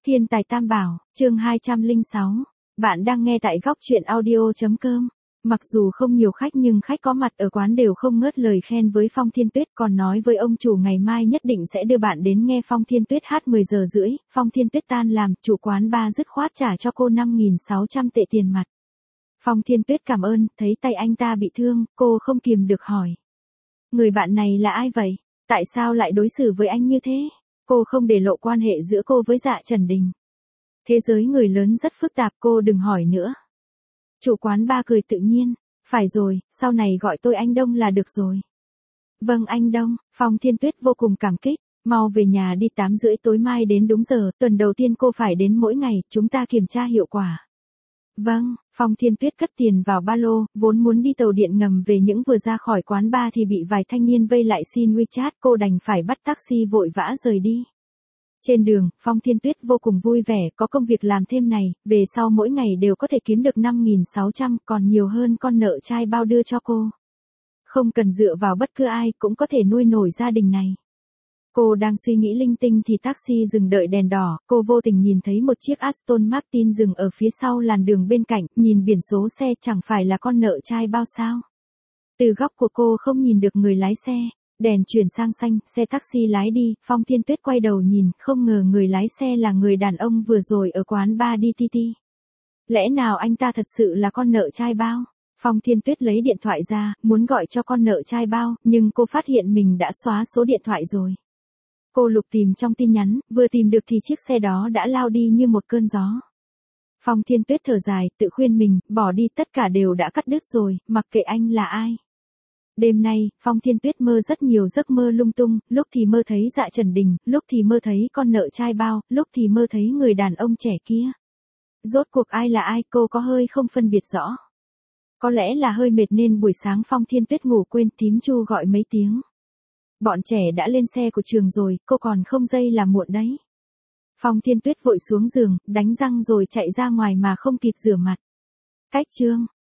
Thiên tài tam bảo, chương 206. Bạn đang nghe tại góc truyện audio.com. Mặc dù không nhiều khách nhưng khách có mặt ở quán đều không ngớt lời khen với Phong Thiên Tuyết, còn nói với ông chủ ngày mai nhất định sẽ đưa bạn đến nghe Phong Thiên Tuyết hát 10 giờ rưỡi. Phong Thiên Tuyết tan làm, chủ quán bar dứt khoát trả cho cô 5.600 tệ tiền mặt. Phong Thiên Tuyết cảm ơn, thấy tay anh ta bị thương, cô không kìm được hỏi. Người bạn này là ai vậy? Tại sao lại đối xử với anh như thế? Cô không để lộ quan hệ giữa cô với Dạ Trần Đình. Thế giới người lớn rất phức tạp, cô đừng hỏi nữa. Chủ quán bar cười tự nhiên. Phải rồi, sau này gọi tôi anh Đông là được rồi. Vâng anh Đông. Phong Thiên Tuyết vô cùng cảm kích. Mau về nhà đi, 8:30 tối mai đến đúng giờ, tuần đầu tiên cô phải đến mỗi ngày, chúng ta kiểm tra hiệu quả. Vâng. Phong Thiên Tuyết cất tiền vào ba lô, vốn muốn đi tàu điện ngầm về nhưng vừa ra khỏi quán bar thì bị vài thanh niên vây lại xin WeChat, cô đành phải bắt taxi vội vã rời đi. Trên đường, Phong Thiên Tuyết vô cùng vui vẻ, có công việc làm thêm này, về sau mỗi ngày đều có thể kiếm được 5.600, còn nhiều hơn con nợ chai bao đưa cho cô. Không cần dựa vào bất cứ ai cũng có thể nuôi nổi gia đình này. Cô đang suy nghĩ linh tinh thì taxi dừng đợi đèn đỏ, cô vô tình nhìn thấy một chiếc Aston Martin dừng ở phía sau làn đường bên cạnh, nhìn biển số xe chẳng phải là con nợ chai bao sao. Từ góc của cô không nhìn được người lái xe, đèn chuyển sang xanh, xe taxi lái đi, Phong Thiên Tuyết quay đầu nhìn, không ngờ người lái xe là người đàn ông vừa rồi ở quán bar DTT. Lẽ nào anh ta thật sự là con nợ chai bao? Phong Thiên Tuyết lấy điện thoại ra, muốn gọi cho con nợ chai bao, nhưng cô phát hiện mình đã xóa số điện thoại rồi. Cô lục tìm trong tin nhắn, vừa tìm được thì chiếc xe đó đã lao đi như một cơn gió. Phong Thiên Tuyết thở dài, tự khuyên mình, bỏ đi, tất cả đều đã cắt đứt rồi, mặc kệ anh là ai. Đêm nay, Phong Thiên Tuyết mơ rất nhiều giấc mơ lung tung, lúc thì mơ thấy Dạ Trần Đình, lúc thì mơ thấy con nợ chai bao, lúc thì mơ thấy người đàn ông trẻ kia. Rốt cuộc ai là ai, cô có hơi không phân biệt rõ. Có lẽ là hơi mệt nên buổi sáng Phong Thiên Tuyết ngủ quên, thím Chu gọi mấy tiếng. Bọn trẻ đã lên xe của trường rồi, cô còn không giây là muộn đấy. Phong Thiên Tuyết vội xuống giường, đánh răng rồi chạy ra ngoài mà không kịp rửa mặt. Cách chương